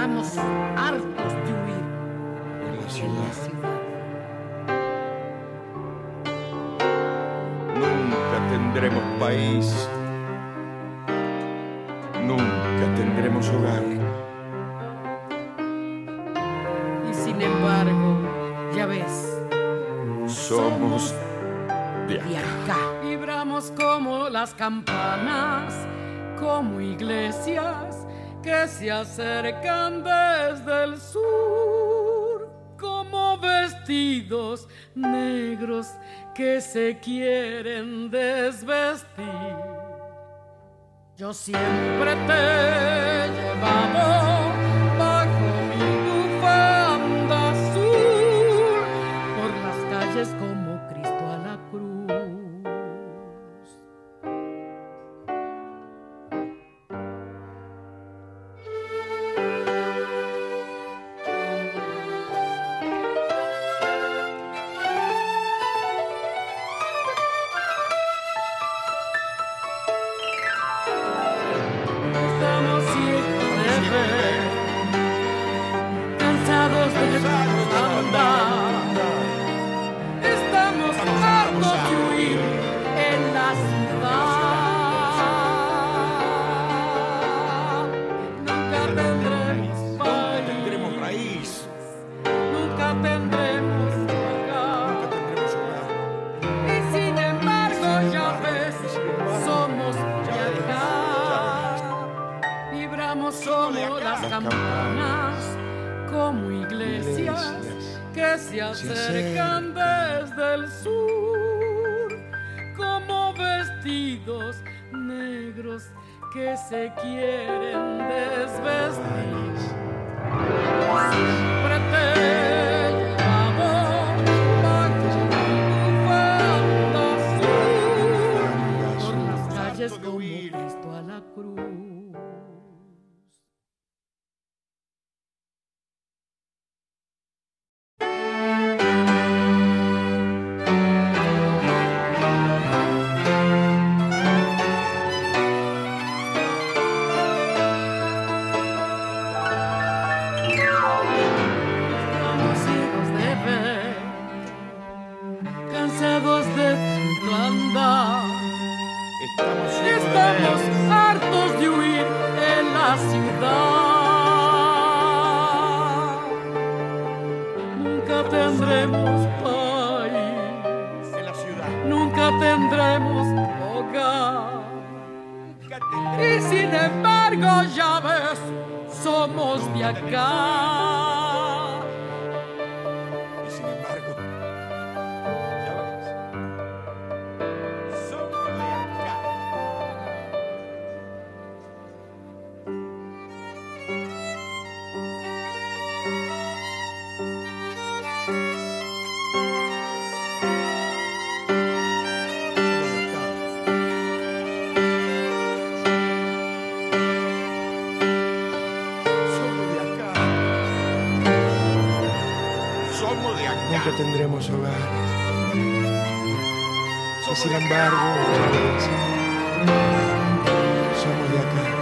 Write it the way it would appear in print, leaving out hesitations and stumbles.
Estamos hartos de huir en la en ciudad. la ciudad. Nunca tendremos país, nunca tendremos hogar. Y sin embargo, ya ves, Somos de y acá. acá vibramos como las campanas, como iglesias que se acercan desde el sur, como vestidos negros que se quieren desvestir. Yo siempre te he llevado bajo mi bufanda azul por las calles como Cristo a la cruz. Estamos ciegos de ver, cansados de andar. Estamos hartos de huir en la ciudad. Nunca tendremos Tendremos país, raíz, nunca tendremos hogar. nunca tendremos hogar. Y sin embargo, ya ves, somos de acá. Vibramos como las campanas, como iglesias que se acercan desde el sur, como vestidos negros que se quieren desvestir. Siempre te he llevado bajo mi bufanda azul por las calles como Cristo a la cruz. Estamos ciegos de ver, cansados de tanto andar. Estamos ciegos de Estamos ver. hartos de huir en la ciudad. Nunca tendremos país, En la ciudad. nunca tendremos hogar. Nunca Y tendremos. sin embargo, ya ves, somos de acá. Y sin embargo, ya ves, somos de acá. Somos de acá. Somos de acá. Nunca tendremos hogar. Y Somos sin de acá. embargo, ya ves, somos de acá.